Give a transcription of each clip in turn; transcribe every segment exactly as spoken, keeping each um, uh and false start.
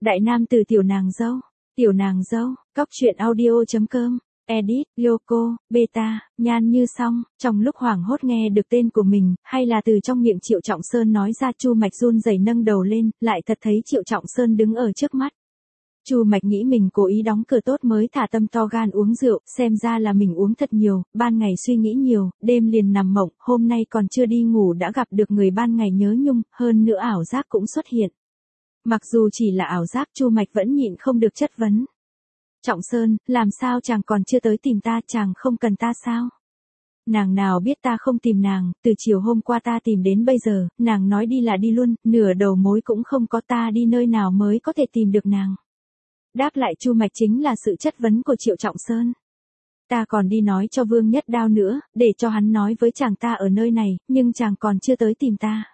Đại nam từ tiểu nàng dâu, tiểu nàng dâu, cóc truyện audio chấm com, edit, Yoko, beta, Nhan Như Song, trong lúc hoảng hốt nghe được tên của mình, hay là từ trong miệng Triệu Trọng Sơn nói ra, Chu Mạch run rẩy nâng đầu lên, lại thật thấy Triệu Trọng Sơn đứng ở trước mắt. Chu Mạch nghĩ mình cố ý đóng cửa tốt mới thả tâm to gan uống rượu, xem ra là mình uống thật nhiều, ban ngày suy nghĩ nhiều, đêm liền nằm mộng, hôm nay còn chưa đi ngủ đã gặp được người ban ngày nhớ nhung, hơn nữa ảo giác cũng xuất hiện. Mặc dù chỉ là ảo giác, Chu Mạch vẫn nhịn không được chất vấn. Trọng Sơn, làm sao chàng còn chưa tới tìm ta, chàng không cần ta sao? Nàng nào biết ta không tìm nàng, từ chiều hôm qua ta tìm đến bây giờ, nàng nói đi là đi luôn, nửa đầu mối cũng không có, ta đi nơi nào mới có thể tìm được nàng. Đáp lại Chu Mạch chính là sự chất vấn của Triệu Trọng Sơn. Ta còn đi nói cho Vương Nhất Đao nữa, để cho hắn nói với chàng ta ở nơi này, nhưng chàng còn chưa tới tìm ta.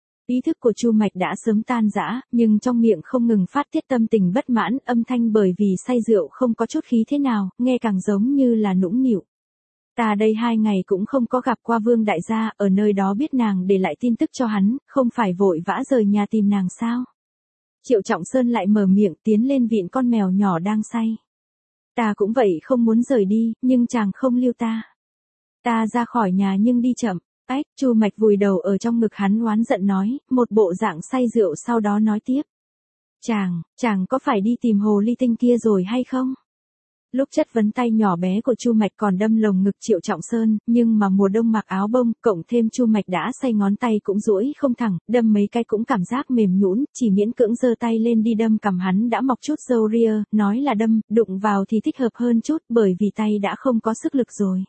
Ý thức của Chu Mạch đã sớm tan rã, nhưng trong miệng không ngừng phát tiết tâm tình bất mãn, âm thanh bởi vì say rượu không có chút khí thế nào, nghe càng giống như là nũng nịu. Ta đây hai ngày cũng không có gặp qua Vương đại gia, ở nơi đó biết nàng để lại tin tức cho hắn, không phải vội vã rời nhà tìm nàng sao? Triệu Trọng Sơn lại mở miệng tiến lên vịn con mèo nhỏ đang say. Ta cũng vậy, không muốn rời đi, nhưng chàng không lưu ta. Ta ra khỏi nhà nhưng đi chậm. Ách, Chu Mạch vùi đầu ở trong ngực hắn oán giận nói, một bộ dạng say rượu, sau đó nói tiếp. Chàng, chàng có phải đi tìm hồ ly tinh kia rồi hay không? Lúc chất vấn tay nhỏ bé của Chu Mạch còn đâm lồng ngực Triệu Trọng Sơn, nhưng mà mùa đông mặc áo bông, cộng thêm Chu Mạch đã say ngón tay cũng duỗi không thẳng, đâm mấy cái cũng cảm giác mềm nhũn, chỉ miễn cưỡng giơ tay lên đi đâm cằm hắn đã mọc chút râu ria, nói là đâm, đụng vào thì thích hợp hơn chút, bởi vì tay đã không có sức lực rồi.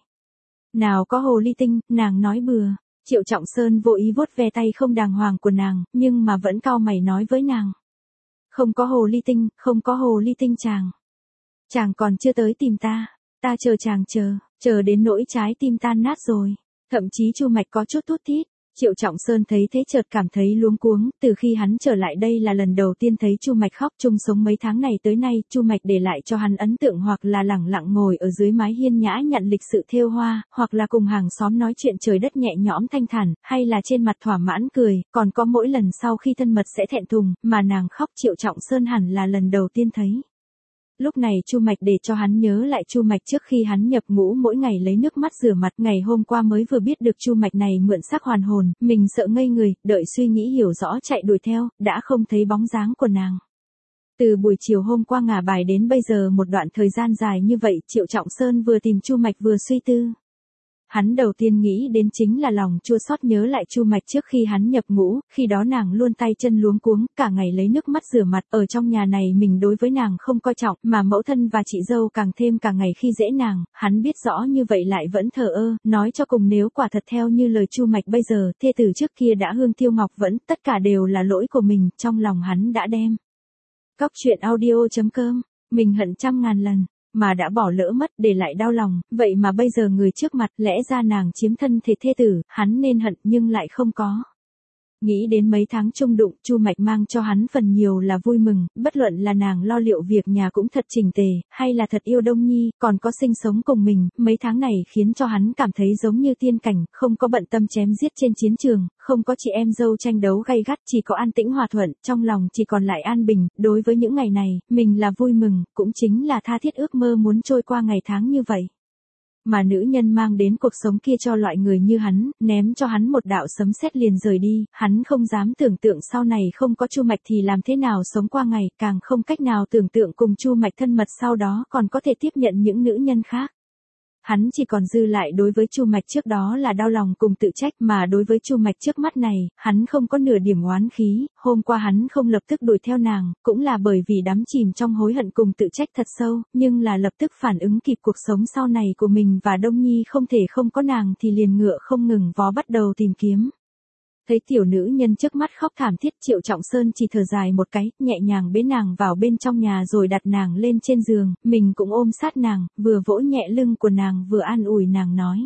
Nào có hồ ly tinh, nàng nói bừa. Triệu Trọng Sơn vô ý vuốt ve tay không đàng hoàng của nàng, nhưng mà vẫn cau mày nói với nàng. Không có hồ ly tinh, không có hồ ly tinh chàng. Chàng còn chưa tới tìm ta, ta chờ chàng chờ, chờ đến nỗi trái tim tan nát rồi. Thậm chí Chu Mạch có chút thút thít. Triệu Trọng Sơn thấy thế chợt cảm thấy luống cuống, từ khi hắn trở lại đây là lần đầu tiên thấy Chu Mạch khóc. Chung sống mấy tháng này tới nay, Chu Mạch để lại cho hắn ấn tượng hoặc là lẳng lặng ngồi ở dưới mái hiên nhã nhận lịch sự thêu hoa, hoặc là cùng hàng xóm nói chuyện trời đất nhẹ nhõm thanh thản, hay là trên mặt thỏa mãn cười, còn có mỗi lần sau khi thân mật sẽ thẹn thùng, mà nàng khóc Triệu Trọng Sơn hẳn là lần đầu tiên thấy. Lúc này Chu Mạch để cho hắn nhớ lại Chu Mạch trước khi hắn nhập ngũ mỗi ngày lấy nước mắt rửa mặt, ngày hôm qua mới vừa biết được Chu Mạch này mượn xác hoàn hồn, mình sợ ngây người, đợi suy nghĩ hiểu rõ chạy đuổi theo, đã không thấy bóng dáng của nàng. Từ buổi chiều hôm qua ngả bài đến bây giờ một đoạn thời gian dài như vậy, Triệu Trọng Sơn vừa tìm Chu Mạch vừa suy tư. Hắn đầu tiên nghĩ đến chính là lòng chua xót nhớ lại Chu Mạch trước khi hắn nhập ngũ, khi đó nàng luôn tay chân luống cuống, cả ngày lấy nước mắt rửa mặt, ở trong nhà này mình đối với nàng không coi trọng, mà mẫu thân và chị dâu càng thêm cả ngày khi dễ nàng, hắn biết rõ như vậy lại vẫn thờ ơ, nói cho cùng nếu quả thật theo như lời Chu Mạch bây giờ, thê tử trước kia đã hương tiêu ngọc vẫn, tất cả đều là lỗi của mình, trong lòng hắn đã đem. Cóc truyện audio chấm com, mình hận trăm ngàn lần. Mà đã bỏ lỡ mất, để lại đau lòng, vậy mà bây giờ người trước mặt, lẽ ra nàng chiếm thân thể thê tử, hắn nên hận nhưng lại không có. Nghĩ đến mấy tháng chung đụng, Chu Mạch mang cho hắn phần nhiều là vui mừng, bất luận là nàng lo liệu việc nhà cũng thật chỉnh tề, hay là thật yêu Đông Nhi, còn có sinh sống cùng mình, mấy tháng này khiến cho hắn cảm thấy giống như tiên cảnh, không có bận tâm chém giết trên chiến trường, không có chị em dâu tranh đấu gay gắt, chỉ có an tĩnh hòa thuận, trong lòng chỉ còn lại an bình, đối với những ngày này, mình là vui mừng, cũng chính là tha thiết ước mơ muốn trôi qua ngày tháng như vậy. Mà nữ nhân mang đến cuộc sống kia cho loại người như hắn, ném cho hắn một đạo sấm sét liền rời đi, hắn không dám tưởng tượng sau này không có Chu Mạch thì làm thế nào sống qua ngày, càng không cách nào tưởng tượng cùng Chu Mạch thân mật sau đó còn có thể tiếp nhận những nữ nhân khác. Hắn chỉ còn dư lại đối với Chu Mạch trước đó là đau lòng cùng tự trách, mà đối với Chu Mạch trước mắt này, hắn không có nửa điểm oán khí, hôm qua hắn không lập tức đuổi theo nàng, cũng là bởi vì đắm chìm trong hối hận cùng tự trách thật sâu, nhưng là lập tức phản ứng kịp cuộc sống sau này của mình và Đông Nhi không thể không có nàng thì liền ngựa không ngừng vó bắt đầu tìm kiếm. Thấy tiểu nữ nhân trước mắt khóc thảm thiết, Triệu Trọng Sơn chỉ thở dài một cái, nhẹ nhàng bế nàng vào bên trong nhà rồi đặt nàng lên trên giường, mình cũng ôm sát nàng, vừa vỗ nhẹ lưng của nàng vừa an ủi nàng nói.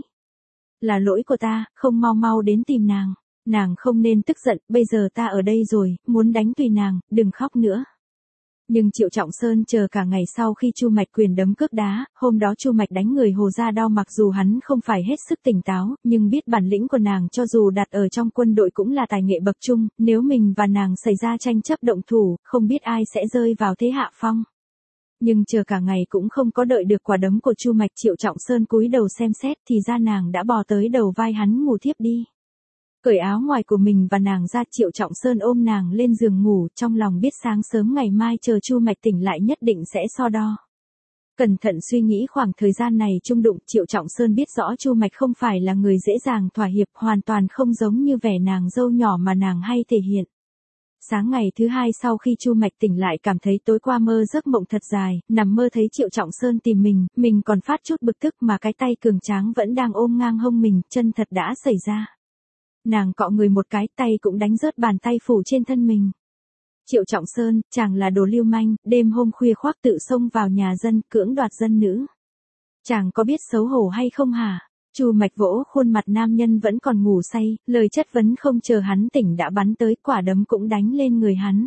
Là lỗi của ta, không mau mau đến tìm nàng, nàng không nên tức giận, bây giờ ta ở đây rồi, muốn đánh tùy nàng, đừng khóc nữa. Nhưng Triệu Trọng Sơn chờ cả ngày sau khi Chu Mạch quyền đấm cước đá, hôm đó Chu Mạch đánh người Hồ ra đau mặc dù hắn không phải hết sức tỉnh táo, nhưng biết bản lĩnh của nàng cho dù đặt ở trong quân đội cũng là tài nghệ bậc trung, nếu mình và nàng xảy ra tranh chấp động thủ, không biết ai sẽ rơi vào thế hạ phong. Nhưng chờ cả ngày cũng không có đợi được quả đấm của Chu Mạch, Triệu Trọng Sơn cúi đầu xem xét thì ra nàng đã bò tới đầu vai hắn ngủ thiếp đi. Cởi áo ngoài của mình và nàng ra, Triệu Trọng Sơn ôm nàng lên giường ngủ, trong lòng biết sáng sớm ngày mai chờ Chu Mạch tỉnh lại nhất định sẽ so đo. Cẩn thận suy nghĩ khoảng thời gian này chung đụng, Triệu Trọng Sơn biết rõ Chu Mạch không phải là người dễ dàng thỏa hiệp, hoàn toàn không giống như vẻ nàng dâu nhỏ mà nàng hay thể hiện. Sáng ngày thứ hai sau khi Chu Mạch tỉnh lại cảm thấy tối qua mơ giấc mộng thật dài, nằm mơ thấy Triệu Trọng Sơn tìm mình, mình còn phát chút bực tức mà cái tay cường tráng vẫn đang ôm ngang hông mình, chân thật đã xảy ra. Nàng cọ người một cái, tay cũng đánh rớt bàn tay phủ trên thân mình. Triệu Trọng Sơn, chàng là đồ lưu manh, đêm hôm khuya khoác tự xông vào nhà dân, cưỡng đoạt dân nữ. Chàng có biết xấu hổ hay không hả? Chu Mạch vỗ khuôn mặt nam nhân vẫn còn ngủ say, lời chất vấn không chờ hắn tỉnh đã bắn tới, quả đấm cũng đánh lên người hắn.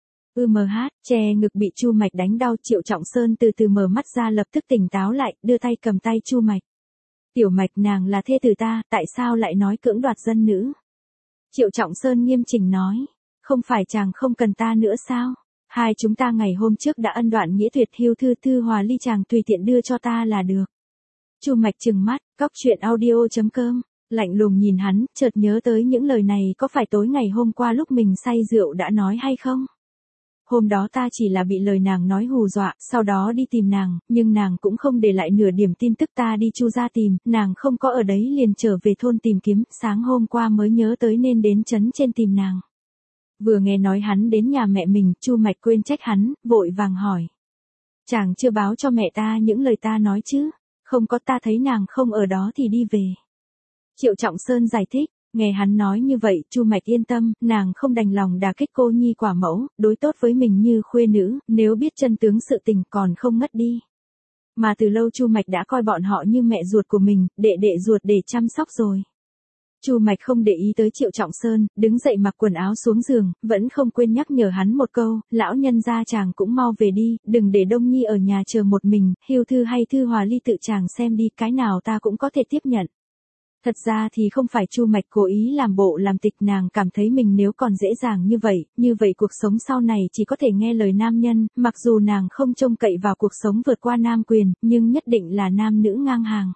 Ư mờ hát, che ngực bị Chu Mạch đánh đau, Triệu Trọng Sơn từ từ mở mắt ra lập tức tỉnh táo lại, đưa tay cầm tay Chu Mạch. Tiểu Mạch, nàng là thê tử ta, tại sao lại nói cưỡng đoạt dân nữ? Triệu Trọng Sơn nghiêm chỉnh nói, không phải chàng không cần ta nữa sao? Hai chúng ta ngày hôm trước đã ân đoạn nghĩa tuyệt, hưu thư thư hòa ly, chàng tùy tiện đưa cho ta là được. Chu Mạch trừng mắt, cóc truyện audio chấm com, lạnh lùng nhìn hắn, chợt nhớ tới những lời này có phải tối ngày hôm qua lúc mình say rượu đã nói hay không? Hôm đó ta chỉ là bị lời nàng nói hù dọa, sau đó đi tìm nàng, nhưng nàng cũng không để lại nửa điểm tin tức, ta đi Chu gia tìm, nàng không có ở đấy liền trở về thôn tìm kiếm, sáng hôm qua mới nhớ tới nên đến trấn trên tìm nàng. Vừa nghe nói hắn đến nhà mẹ mình, Chu Mạch quên trách hắn, vội vàng hỏi. Chàng chưa báo cho mẹ ta những lời ta nói chứ? Không có, ta thấy nàng không ở đó thì đi về. Triệu Trọng Sơn giải thích. Nghe hắn nói như vậy, Chu Mạch yên tâm, nàng không đành lòng đả kích cô nhi quả mẫu, đối tốt với mình như khuê nữ, nếu biết chân tướng sự tình còn không ngất đi. Mà từ lâu Chu Mạch đã coi bọn họ như mẹ ruột của mình, đệ đệ ruột để chăm sóc rồi. Chu Mạch không để ý tới Triệu Trọng Sơn, đứng dậy mặc quần áo xuống giường, vẫn không quên nhắc nhở hắn một câu, lão nhân gia chàng cũng mau về đi, đừng để Đông Nhi ở nhà chờ một mình, hưu thư hay thư hòa ly tự chàng xem đi, cái nào ta cũng có thể tiếp nhận. Thật ra thì không phải Chu Mạch cố ý làm bộ làm tịch, nàng cảm thấy mình nếu còn dễ dàng như vậy, như vậy cuộc sống sau này chỉ có thể nghe lời nam nhân, mặc dù nàng không trông cậy vào cuộc sống vượt qua nam quyền, nhưng nhất định là nam nữ ngang hàng.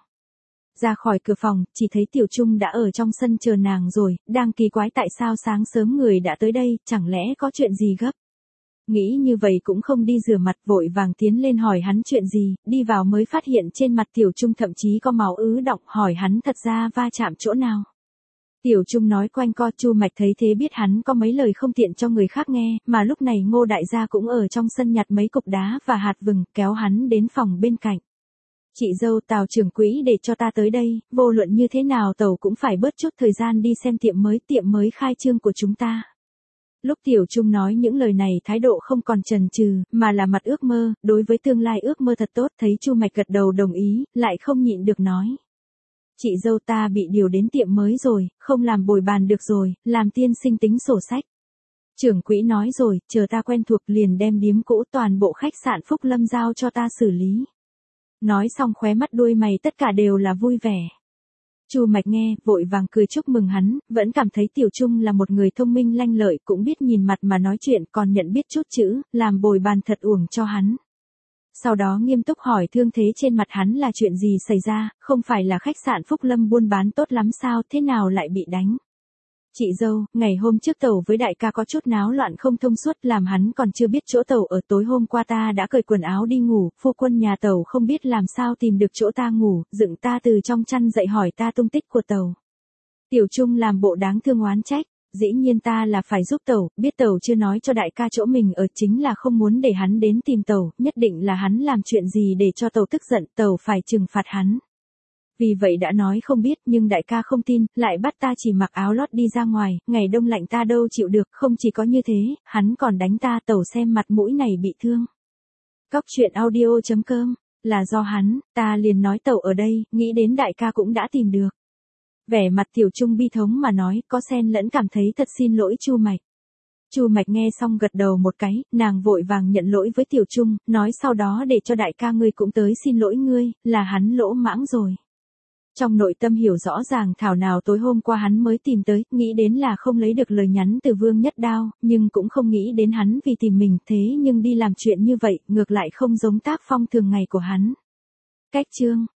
Ra khỏi cửa phòng, chỉ thấy Tiểu Trung đã ở trong sân chờ nàng rồi, đang kỳ quái tại sao sáng sớm người đã tới đây, chẳng lẽ có chuyện gì gấp. Nghĩ như vậy cũng không đi rửa mặt, vội vàng tiến lên hỏi hắn chuyện gì, đi vào mới phát hiện trên mặt Tiểu Trung thậm chí có máu ứ đọng, hỏi hắn thật ra va chạm chỗ nào. Tiểu Trung nói quanh co, Chu Mạch thấy thế biết hắn có mấy lời không tiện cho người khác nghe, mà lúc này Ngô đại gia cũng ở trong sân nhặt mấy cục đá và hạt vừng, kéo hắn đến phòng bên cạnh. Chị dâu, Tào trưởng quỹ để cho ta tới đây, vô luận như thế nào tàu cũng phải bớt chút thời gian đi xem tiệm mới, tiệm mới khai trương của chúng ta. Lúc Tiểu Trung nói những lời này thái độ không còn chần chừ, mà là mặt ước mơ, đối với tương lai ước mơ thật tốt, thấy Chu Mạch gật đầu đồng ý, lại không nhịn được nói. Chị dâu, ta bị điều đến tiệm mới rồi, không làm bồi bàn được rồi, làm tiên sinh tính sổ sách. Trưởng quỹ nói rồi, chờ ta quen thuộc liền đem điếm cũ toàn bộ khách sạn Phúc Lâm giao cho ta xử lý. Nói xong khóe mắt đuôi mày tất cả đều là vui vẻ. Chu Mạch nghe, vội vàng cười chúc mừng hắn, vẫn cảm thấy Tiểu Trung là một người thông minh lanh lợi, cũng biết nhìn mặt mà nói chuyện, còn nhận biết chút chữ, làm bồi bàn thật uổng cho hắn. Sau đó nghiêm túc hỏi thương thế trên mặt hắn là chuyện gì xảy ra, không phải là khách sạn Phúc Lâm buôn bán tốt lắm sao, thế nào lại bị đánh. Chị dâu, ngày hôm trước tẩu với đại ca có chút náo loạn không thông suốt, làm hắn còn chưa biết chỗ tẩu ở, tối hôm qua ta đã cởi quần áo đi ngủ, phu quân nhà tẩu không biết làm sao tìm được chỗ ta ngủ, dựng ta từ trong chăn dậy hỏi ta tung tích của tẩu. Tiểu Trung làm bộ đáng thương oán trách, dĩ nhiên ta là phải giúp tẩu, biết tẩu chưa nói cho đại ca chỗ mình ở chính là không muốn để hắn đến tìm tẩu, nhất định là hắn làm chuyện gì để cho tẩu tức giận, tẩu phải trừng phạt hắn. Vì vậy đã nói không biết, nhưng đại ca không tin, lại bắt ta chỉ mặc áo lót đi ra ngoài, ngày đông lạnh ta đâu chịu được, không chỉ có như thế, hắn còn đánh ta, tẩu xem mặt mũi này bị thương. Cóc truyện audio chấm com, là do hắn, ta liền nói tẩu ở đây, nghĩ đến đại ca cũng đã tìm được. Vẻ mặt Tiểu Trung bi thống mà nói, có xen lẫn cảm thấy thật xin lỗi Chu Mạch. Chu Mạch nghe xong gật đầu một cái, nàng vội vàng nhận lỗi với Tiểu Trung, nói sau đó để cho đại ca ngươi cũng tới xin lỗi ngươi, là hắn lỗ mãng rồi. Trong nội tâm hiểu rõ ràng thảo nào tối hôm qua hắn mới tìm tới, nghĩ đến là không lấy được lời nhắn từ Vương Nhất Đao, nhưng cũng không nghĩ đến hắn vì tìm mình thế nhưng đi làm chuyện như vậy, ngược lại không giống tác phong thường ngày của hắn. Cách chương